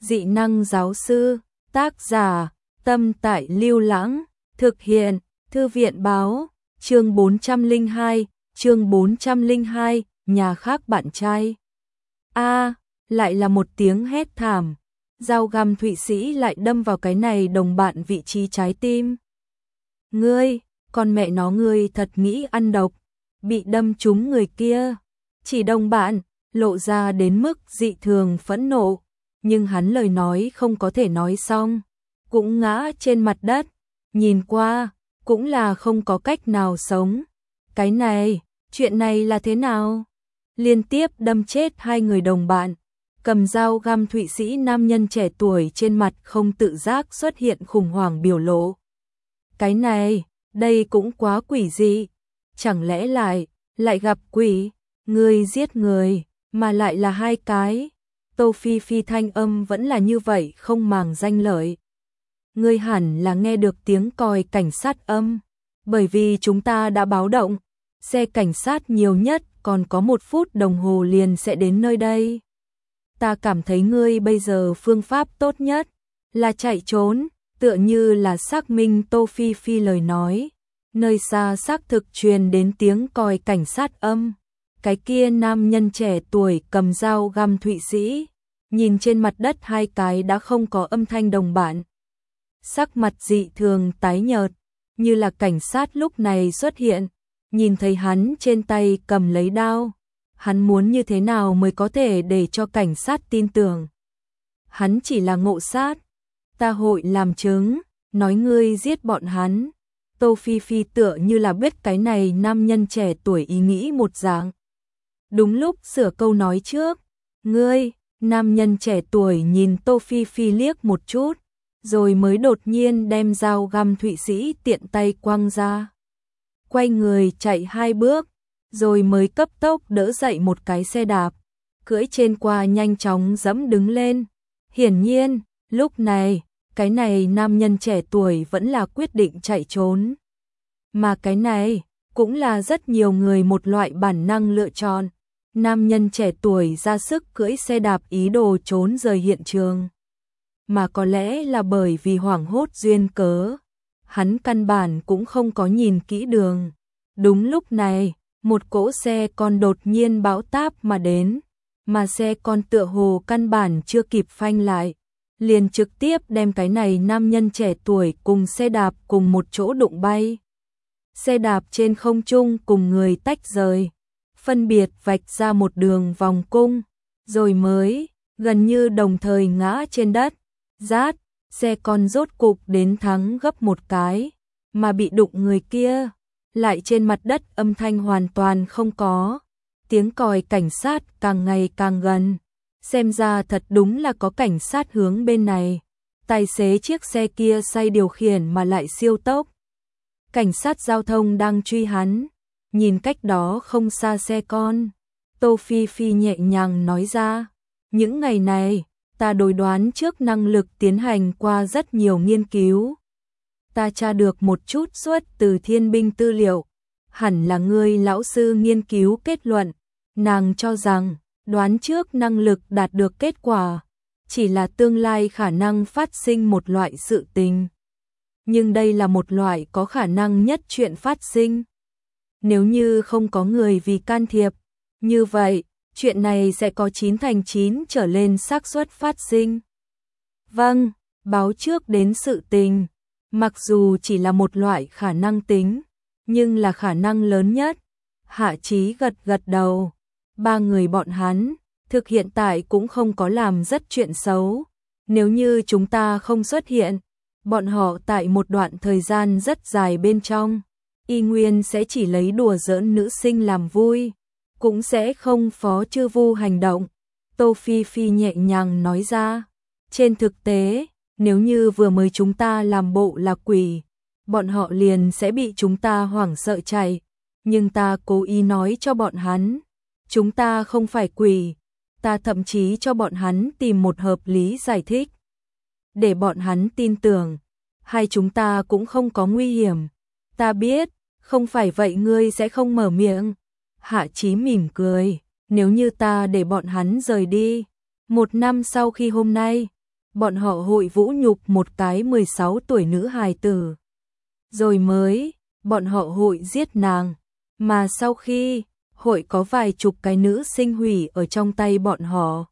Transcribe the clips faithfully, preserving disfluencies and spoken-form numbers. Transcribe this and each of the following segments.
Dị năng giáo sư, tác giả, Tâm Tại Lưu Lãng, thực hiện, Thư viện báo, chương bốn trăm lẻ hai, chương bốn trăm lẻ hai, nhà khác bạn trai. A, lại là một tiếng hét thảm, dao găm Thụy Sĩ lại đâm vào cái này đồng bạn vị trí trái tim. Ngươi, con mẹ nó ngươi thật nghĩ ăn độc, bị đâm trúng người kia. Chỉ đồng bạn, lộ ra đến mức dị thường phẫn nộ, nhưng hắn lời nói không có thể nói xong, cũng ngã trên mặt đất, nhìn qua, cũng là không có cách nào sống. Cái này, chuyện này là thế nào? Liên tiếp đâm chết hai người đồng bạn, cầm dao găm Thụy Sĩ nam nhân trẻ tuổi trên mặt không tự giác xuất hiện khủng hoảng biểu lộ. Cái này, đây cũng quá quỷ dị, chẳng lẽ lại, lại gặp quỷ, người giết người, mà lại là hai cái. Tô Phi Phi thanh âm vẫn là như vậy không màng danh lợi. Ngươi hẳn là nghe được tiếng còi cảnh sát âm, bởi vì chúng ta đã báo động, xe cảnh sát nhiều nhất còn có một phút đồng hồ liền sẽ đến nơi đây. Ta cảm thấy ngươi bây giờ phương pháp tốt nhất là chạy trốn, tựa như là xác minh Tô Phi Phi lời nói. Nơi xa xác thực truyền đến tiếng còi cảnh sát âm. Cái kia nam nhân trẻ tuổi cầm dao găm Thụy Sĩ, nhìn trên mặt đất hai cái đã không có âm thanh đồng bạn. Sắc mặt dị thường tái nhợt, như là cảnh sát lúc này xuất hiện, nhìn thấy hắn trên tay cầm lấy đao. Hắn muốn như thế nào mới có thể để cho cảnh sát tin tưởng? Hắn chỉ là ngộ sát. Ta hội làm chứng, nói ngươi giết bọn hắn. Tô Phi Phi tựa như là biết cái này nam nhân trẻ tuổi ý nghĩ một dạng. Đúng lúc sửa câu nói trước, ngươi, nam nhân trẻ tuổi nhìn Tô Phi Phi liếc một chút, rồi mới đột nhiên đem dao găm Thụy Sĩ tiện tay quăng ra. Quay người chạy hai bước, rồi mới cấp tốc đỡ dậy một cái xe đạp, cưỡi trên qua nhanh chóng dẫm đứng lên. Hiển nhiên, lúc này, cái này nam nhân trẻ tuổi vẫn là quyết định chạy trốn. Mà cái này, cũng là rất nhiều người một loại bản năng lựa chọn. Nam nhân trẻ tuổi ra sức cưỡi xe đạp ý đồ trốn rời hiện trường. Mà có lẽ là bởi vì hoảng hốt duyên cớ, hắn căn bản cũng không có nhìn kỹ đường. Đúng lúc này, một cỗ xe con đột nhiên bão táp mà đến, mà xe con tựa hồ căn bản chưa kịp phanh lại, liền trực tiếp đem cái này nam nhân trẻ tuổi cùng xe đạp cùng một chỗ đụng bay. Xe đạp trên không trung cùng người tách rời, phân biệt vạch ra một đường vòng cung, rồi mới, gần như đồng thời ngã trên đất. Rát, xe con rốt cục đến thắng gấp một cái, mà bị đụng người kia, lại trên mặt đất âm thanh hoàn toàn không có. Tiếng còi cảnh sát càng ngày càng gần, xem ra thật đúng là có cảnh sát hướng bên này. Tài xế chiếc xe kia say điều khiển mà lại siêu tốc. Cảnh sát giao thông đang truy hắn, nhìn cách đó không xa xe con. Tô Phi Phi nhẹ nhàng nói ra, những ngày này, ta đối đoán trước năng lực tiến hành qua rất nhiều nghiên cứu. Ta tra được một chút xuất từ thiên binh tư liệu, hẳn là ngươi lão sư nghiên cứu kết luận. Nàng cho rằng, đoán trước năng lực đạt được kết quả, chỉ là tương lai khả năng phát sinh một loại sự tình. Nhưng đây là một loại có khả năng nhất chuyện phát sinh. Nếu như không có người vì can thiệp, như vậy, chuyện này sẽ có chín thành chín trở lên xác suất phát sinh. Vâng, báo trước đến sự tình, mặc dù chỉ là một loại khả năng tính, nhưng là khả năng lớn nhất. Hạ Chí gật gật đầu. Ba người bọn hắn, thực hiện tại cũng không có làm rất chuyện xấu. Nếu như chúng ta không xuất hiện, bọn họ tại một đoạn thời gian rất dài bên trong, y nguyên sẽ chỉ lấy đùa giỡn nữ sinh làm vui, cũng sẽ không phó chư vu hành động. Tô Phi Phi nhẹ nhàng nói ra, trên thực tế, nếu như vừa mới chúng ta làm bộ là quỷ, bọn họ liền sẽ bị chúng ta hoảng sợ chạy. Nhưng ta cố ý nói cho bọn hắn, chúng ta không phải quỷ. Ta thậm chí cho bọn hắn tìm một hợp lý giải thích, để bọn hắn tin tưởng, hai chúng ta cũng không có nguy hiểm. Ta biết, không phải vậy ngươi sẽ không mở miệng. Hạ Chí mỉm cười, nếu như ta để bọn hắn rời đi, một năm sau khi hôm nay, bọn họ hội vũ nhục một cái mười sáu tuổi nữ hài tử. Rồi mới, bọn họ hội giết nàng. Mà sau khi, hội có vài chục cái nữ sinh hủy ở trong tay bọn họ.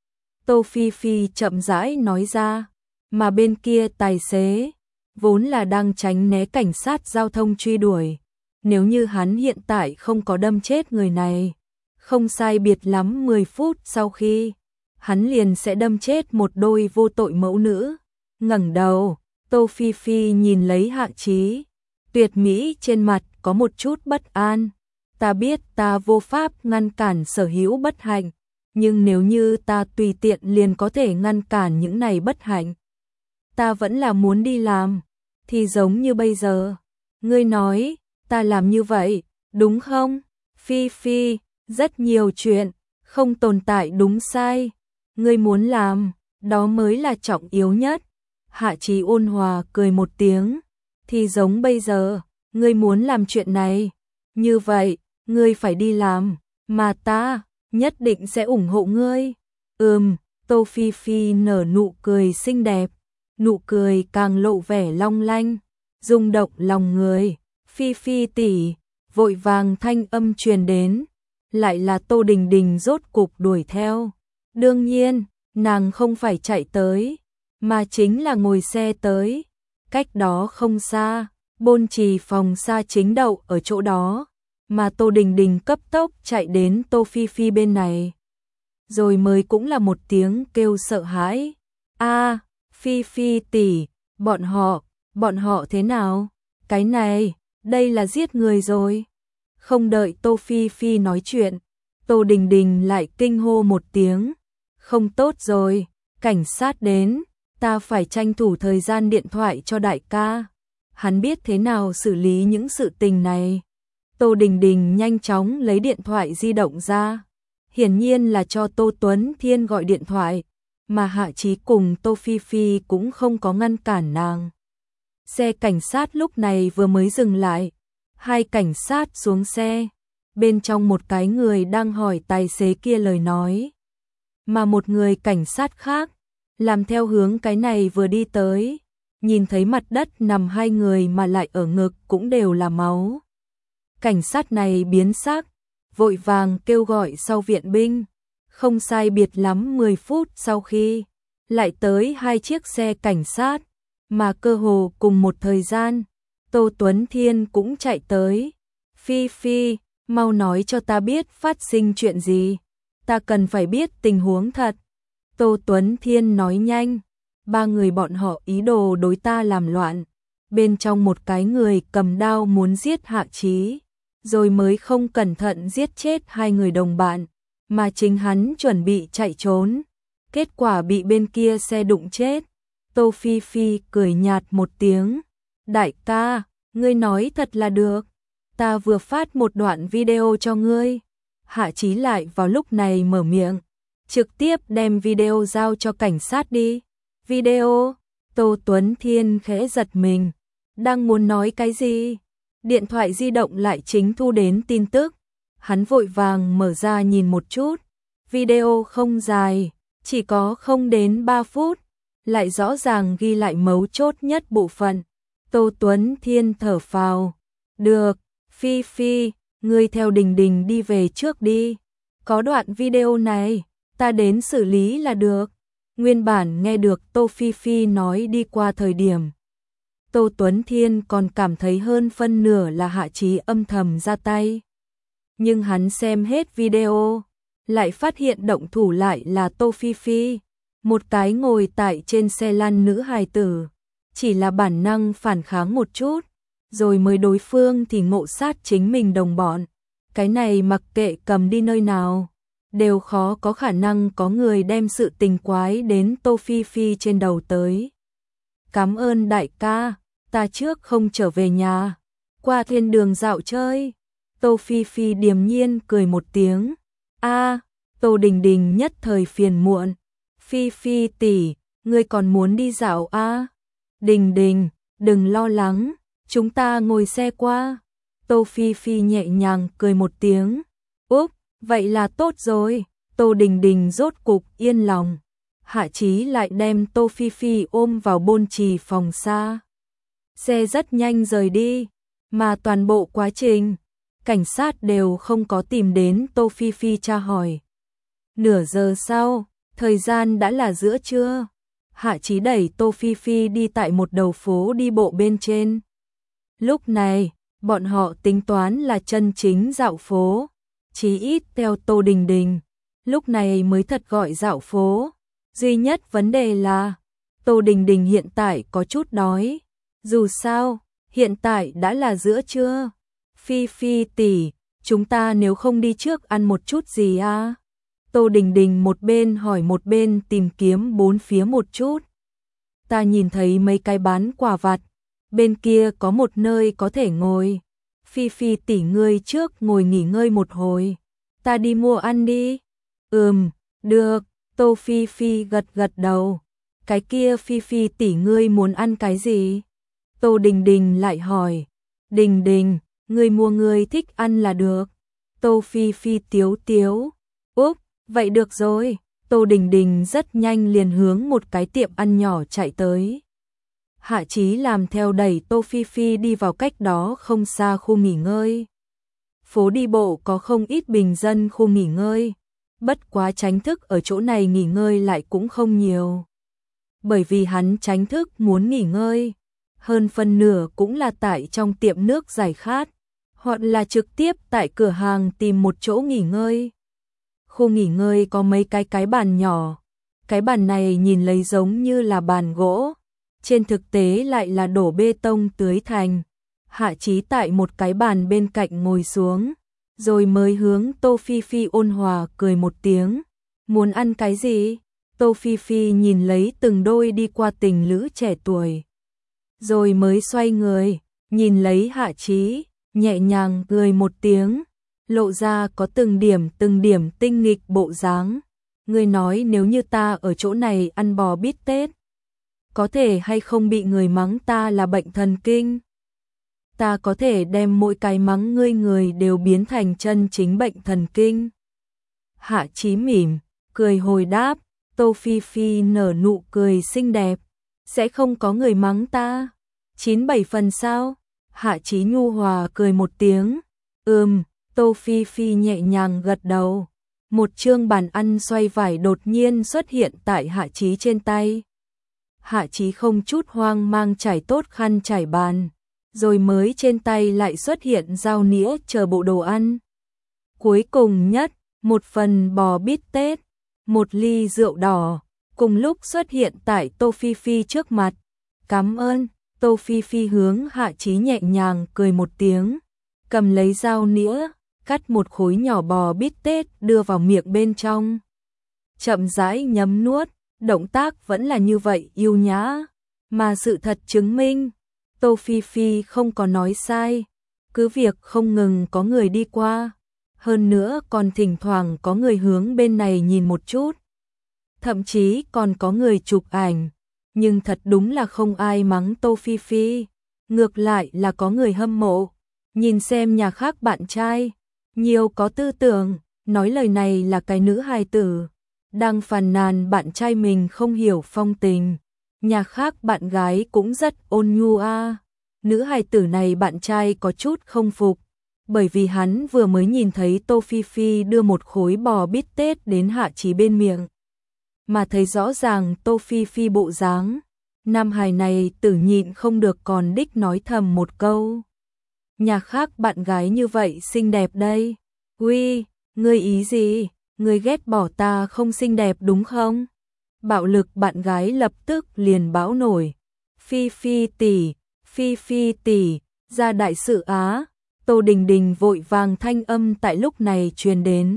Tô Phi Phi chậm rãi nói ra, mà bên kia tài xế, vốn là đang tránh né cảnh sát giao thông truy đuổi. Nếu như hắn hiện tại không có đâm chết người này, không sai biệt lắm mười phút sau khi, hắn liền sẽ đâm chết một đôi vô tội mẫu nữ. Ngẩng đầu, Tô Phi Phi nhìn lấy Hạ Chí, tuyệt mỹ trên mặt có một chút bất an. Ta biết ta vô pháp ngăn cản sở hữu bất hạnh, nhưng nếu như ta tùy tiện liền có thể ngăn cản những này bất hạnh, ta vẫn là muốn đi làm, thì giống như bây giờ. Ngươi nói, ta làm như vậy, đúng không? Phi Phi, rất nhiều chuyện, không tồn tại đúng sai. Ngươi muốn làm, đó mới là trọng yếu nhất. Hạ Chí ôn hòa cười một tiếng, thì giống bây giờ, ngươi muốn làm chuyện này. Như vậy, ngươi phải đi làm, mà ta nhất định sẽ ủng hộ ngươi. Ừm, Tô Phi Phi nở nụ cười xinh đẹp, nụ cười càng lộ vẻ long lanh, rung động lòng người. Phi Phi tỷ, vội vàng thanh âm truyền đến, lại là Tô Đình Đình rốt cục đuổi theo. Đương nhiên, nàng không phải chạy tới, mà chính là ngồi xe tới. Cách đó không xa, Bôn Trì phòng xa chính đậu ở chỗ đó, mà Tô Đình Đình cấp tốc chạy đến Tô Phi Phi bên này. Rồi mới cũng là một tiếng kêu sợ hãi. A, Phi Phi tỷ, bọn họ, bọn họ thế nào? Cái này, đây là giết người rồi. Không đợi Tô Phi Phi nói chuyện, Tô Đình Đình lại kinh hô một tiếng. Không tốt rồi, cảnh sát đến, ta phải tranh thủ thời gian điện thoại cho đại ca. Hắn biết thế nào xử lý những sự tình này. Tô Đình Đình nhanh chóng lấy điện thoại di động ra. Hiển nhiên là cho Tô Tuấn Thiên gọi điện thoại, mà Hạ Chí cùng Tô Phi Phi cũng không có ngăn cản nàng. Xe cảnh sát lúc này vừa mới dừng lại. Hai cảnh sát xuống xe. Bên trong một cái người đang hỏi tài xế kia lời nói, mà một người cảnh sát khác làm theo hướng cái này vừa đi tới, nhìn thấy mặt đất nằm hai người mà lại ở ngực cũng đều là máu. Cảnh sát này biến sắc, vội vàng kêu gọi sau viện binh. Không sai biệt lắm mười phút sau khi, lại tới hai chiếc xe cảnh sát, mà cơ hồ cùng một thời gian, Tô Tuấn Thiên cũng chạy tới. Phi Phi, mau nói cho ta biết phát sinh chuyện gì, ta cần phải biết tình huống thật. Tô Tuấn Thiên nói nhanh, ba người bọn họ ý đồ đối ta làm loạn. Bên trong một cái người cầm đao muốn giết Hạ Chí, rồi mới không cẩn thận giết chết hai người đồng bạn, mà chính hắn chuẩn bị chạy trốn. Kết quả bị bên kia xe đụng chết. Tô Phi Phi cười nhạt một tiếng. Đại ca, ngươi nói thật là được. Ta vừa phát một đoạn video cho ngươi. Hạ Chí lại vào lúc này mở miệng, trực tiếp đem video giao cho cảnh sát đi. Video? Tô Tuấn Thiên khẽ giật mình, đang muốn nói cái gì? Điện thoại di động lại chính thu đến tin tức. Hắn vội vàng mở ra nhìn một chút. Video không dài, chỉ có không đến ba phút, lại rõ ràng ghi lại mấu chốt nhất bộ phận. Tô Tuấn Thiên thở phào. Được, Phi Phi, ngươi theo Đình Đình đi về trước đi. Có đoạn video này, ta đến xử lý là được. Nguyên bản nghe được Tô Phi Phi nói đi qua thời điểm, Tô Tuấn Thiên còn cảm thấy hơn phân nửa là Hạ Chí âm thầm ra tay. Nhưng hắn xem hết video, lại phát hiện động thủ lại là Tô Phi Phi, một cái ngồi tại trên xe lăn nữ hài tử. Chỉ là bản năng phản kháng một chút, rồi mới đối phương thì ngộ sát chính mình đồng bọn. Cái này mặc kệ cầm đi nơi nào, đều khó có khả năng có người đem sự tình quái đến Tô Phi Phi trên đầu tới. Cảm ơn đại ca, ta trước không trở về nhà, qua thiên đường dạo chơi. Tô Phi Phi điềm nhiên cười một tiếng. A, Tô Đình Đình nhất thời phiền muộn. Phi Phi tỷ, ngươi còn muốn đi dạo a? À? Đình Đình, đừng lo lắng, chúng ta ngồi xe qua. Tô Phi Phi nhẹ nhàng cười một tiếng. Úp, vậy là tốt rồi. Tô Đình Đình rốt cục yên lòng. Hạ Chí lại đem Tô Phi Phi ôm vào bôn trì phòng xa. Xe rất nhanh rời đi, mà toàn bộ quá trình, cảnh sát đều không có tìm đến Tô Phi Phi tra hỏi. Nửa giờ sau, thời gian đã là giữa trưa. Hạ Chí đẩy Tô Phi Phi đi tại một đầu phố đi bộ bên trên. Lúc này, bọn họ tính toán là chân chính dạo phố, chí ít theo Tô Đình Đình, lúc này mới thật gọi dạo phố. Duy nhất vấn đề là, Tô Đình Đình hiện tại có chút đói. Dù sao, hiện tại đã là giữa trưa. Phi Phi tỷ, chúng ta nếu không đi trước ăn một chút gì à? Tô Đình Đình một bên hỏi một bên tìm kiếm bốn phía một chút. Ta nhìn thấy mấy cái bán quà vặt, bên kia có một nơi có thể ngồi. Phi Phi tỷ ngươi trước ngồi nghỉ ngơi một hồi, ta đi mua ăn đi. Ừm, được. Tô Phi Phi gật gật đầu. Cái kia Phi Phi tỷ ngươi muốn ăn cái gì? Tô Đình Đình lại hỏi. Đình Đình, ngươi mua ngươi thích ăn là được. Tô Phi Phi tiếu tiếu. Úp, vậy được rồi. Tô Đình Đình rất nhanh liền hướng một cái tiệm ăn nhỏ chạy tới. Hạ Chí làm theo đẩy Tô Phi Phi đi vào cách đó không xa khu nghỉ ngơi. Phố đi bộ có không ít bình dân khu nghỉ ngơi. Bất quá tránh thức ở chỗ này nghỉ ngơi lại cũng không nhiều. Bởi vì hắn tránh thức muốn nghỉ ngơi, hơn phần nửa cũng là tại trong tiệm nước giải khát, hoặc là trực tiếp tại cửa hàng tìm một chỗ nghỉ ngơi. Khu nghỉ ngơi có mấy cái cái bàn nhỏ, cái bàn này nhìn lấy giống như là bàn gỗ, trên thực tế lại là đổ bê tông tưới thành. Hạ Chí tại một cái bàn bên cạnh ngồi xuống, rồi mới hướng Tô Phi Phi ôn hòa cười một tiếng. Muốn ăn cái gì? Tô Phi Phi nhìn lấy từng đôi đi qua tình lữ trẻ tuổi, rồi mới xoay người, nhìn lấy Hạ Chí, nhẹ nhàng cười một tiếng, lộ ra có từng điểm từng điểm tinh nghịch bộ dáng. Ngươi nói nếu như ta ở chỗ này ăn bò bít tết, có thể hay không bị người mắng ta là bệnh thần kinh? Ta có thể đem mỗi cái mắng ngươi người đều biến thành chân chính bệnh thần kinh. Hạ Chí mỉm, cười hồi đáp. Tô Phi Phi nở nụ cười xinh đẹp. Sẽ không có người mắng ta? Chín bảy phần sao? Hạ Chí nhu hòa cười một tiếng. Ừm, Tô Phi Phi nhẹ nhàng gật đầu. Một chương bàn ăn xoay vải đột nhiên xuất hiện tại Hạ Chí trên tay. Hạ Chí không chút hoang mang trải tốt khăn trải bàn, rồi mới trên tay lại xuất hiện dao nĩa chờ bộ đồ ăn. Cuối cùng nhất, một phần bò bít tết, một ly rượu đỏ, cùng lúc xuất hiện tại Tô Phi Phi trước mặt. Cảm ơn. Tô Phi Phi hướng Hạ Chí nhẹ nhàng cười một tiếng, cầm lấy dao nĩa, cắt một khối nhỏ bò bít tết đưa vào miệng bên trong. Chậm rãi nhấm nuốt, động tác vẫn là như vậy yêu nhã, mà sự thật chứng minh, Tô Phi Phi không có nói sai, cứ việc không ngừng có người đi qua, hơn nữa còn thỉnh thoảng có người hướng bên này nhìn một chút, thậm chí còn có người chụp ảnh, nhưng thật đúng là không ai mắng Tô Phi Phi, ngược lại là có người hâm mộ, nhìn xem nhà khác bạn trai, nhiều có tư tưởng, nói lời này là cái nữ hài tử, đang phàn nàn bạn trai mình không hiểu phong tình, nhà khác bạn gái cũng rất ôn nhu a. Nữ hài tử này bạn trai có chút không phục, bởi vì hắn vừa mới nhìn thấy Tô Phi Phi đưa một khối bò bít tết đến Hạ Chí bên miệng, mà thấy rõ ràng Tô Phi Phi bộ dáng, nam hài này tử nhịn không được còn đích nói thầm một câu. Nhà khác bạn gái như vậy xinh đẹp đây. Uy, ngươi ý gì? Ngươi ghét bỏ ta không xinh đẹp đúng không? Bạo lực bạn gái lập tức liền bão nổi. Phi Phi tỷ, Phi Phi tỷ, ra đại sự á. Tô Đình Đình vội vàng thanh âm tại lúc này truyền đến.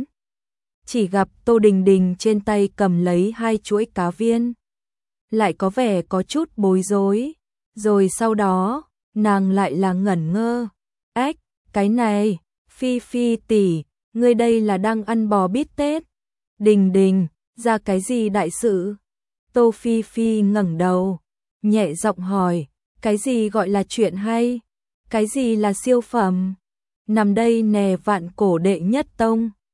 Chỉ gặp Tô Đình Đình trên tay cầm lấy hai chuỗi cá viên, lại có vẻ có chút bối rối, rồi sau đó, nàng lại là ngẩn ngơ. Ếch, cái này, Phi Phi tỷ, ngươi đây là đang ăn bò bít tết. Đình Đình, ra cái gì đại sự? Tô Phi Phi ngẩng đầu, nhẹ giọng hỏi, cái gì gọi là chuyện hay? Cái gì là siêu phẩm? Nằm đây nè vạn cổ đệ nhất tông,